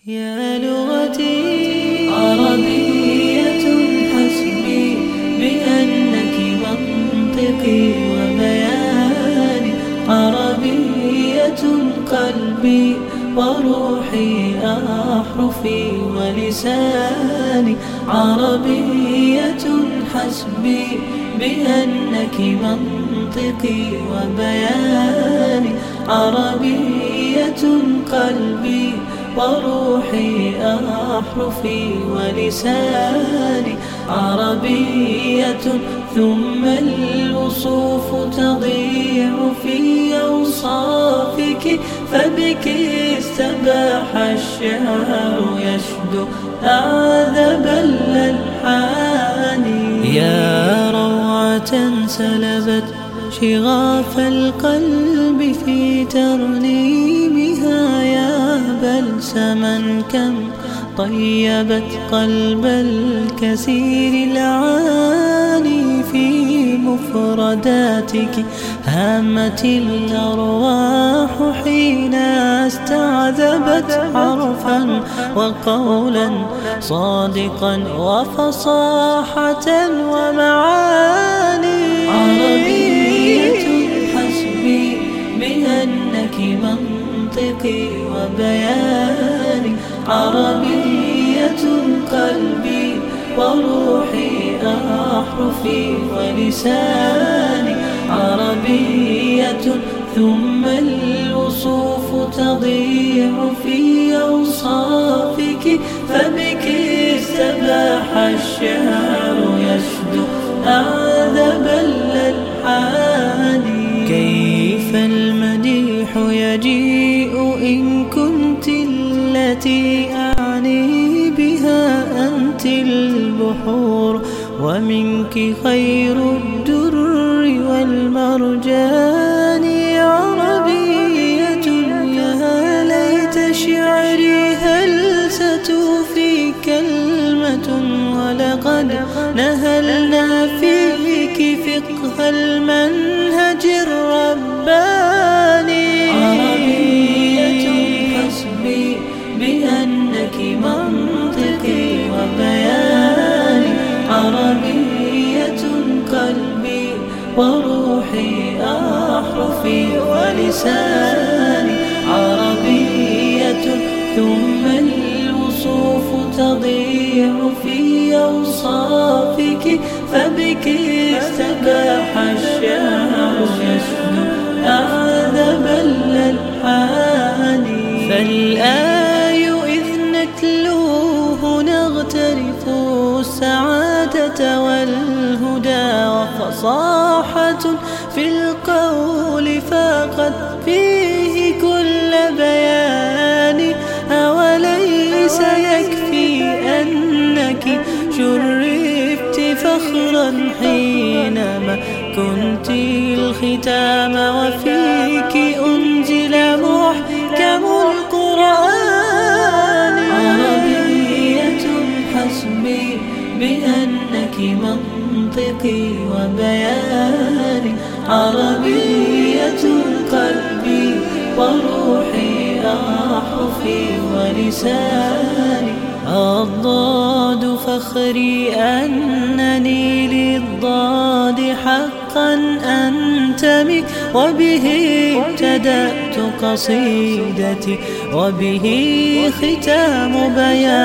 يا لغتي عربية حسبي بأنك منطقي وبياني، عربية قلبي وروحي أحرفي ولساني، عربية حسبي بأنك منطقي وبياني، عربية قلبي وروحي أحرفي ولساني، عربية ثم الوصوف تضيع في أوصافك، فبك استباح الشعر يشدو أعذب الألحان. يا روعة سلبت شغاف القلب في ترنيمها، يا بلسما كم طيبت قلب الكثير العاني، في مفرداتك هامت الأرواح حين استعذبت حرفا وقولا صادقا وفصاحة ومعاني. عربية حسبي بأنك منطقي وبياني، عربية قلبي وروحي أحرفي ولساني، عربية ثم الوصوف تضيع في أوصافك، فبك استباح الشعر يشدو أعذب الألحان. كيف المديح يجيء إن كنت التي أعني بها أنت البحور، ومنك خير الدر والمرجان. عربية يا ليت شعري هل ستوفي كلمة، ولقد نهلنا فيك فقه المنهج الرباني. عربية حسبي بأنك منطقي وبياني، عربية قلبي وروحي أحرفي ولساني، عربية ثم الوصوف تضيع في أوصافك، فبك استباح الشعر يشدو أعذب الألحان. فالآي إذ نتلوه نغترف السعادة والهدى، وفصاحة في القول فاقت فيه كل بيان. أوليس يكفي أنك شرفت فخرا حينما كنت الختام، وفيك أنزل محكم القرآن. عربية حسبي بأنك منطقي وبياني، عربية قلبي وروحي أحرفي ولساني. الضاد فخري أنني للضاد حقا أنتمي، وبه ابتدأت قصيدتي وبه ختام بياني.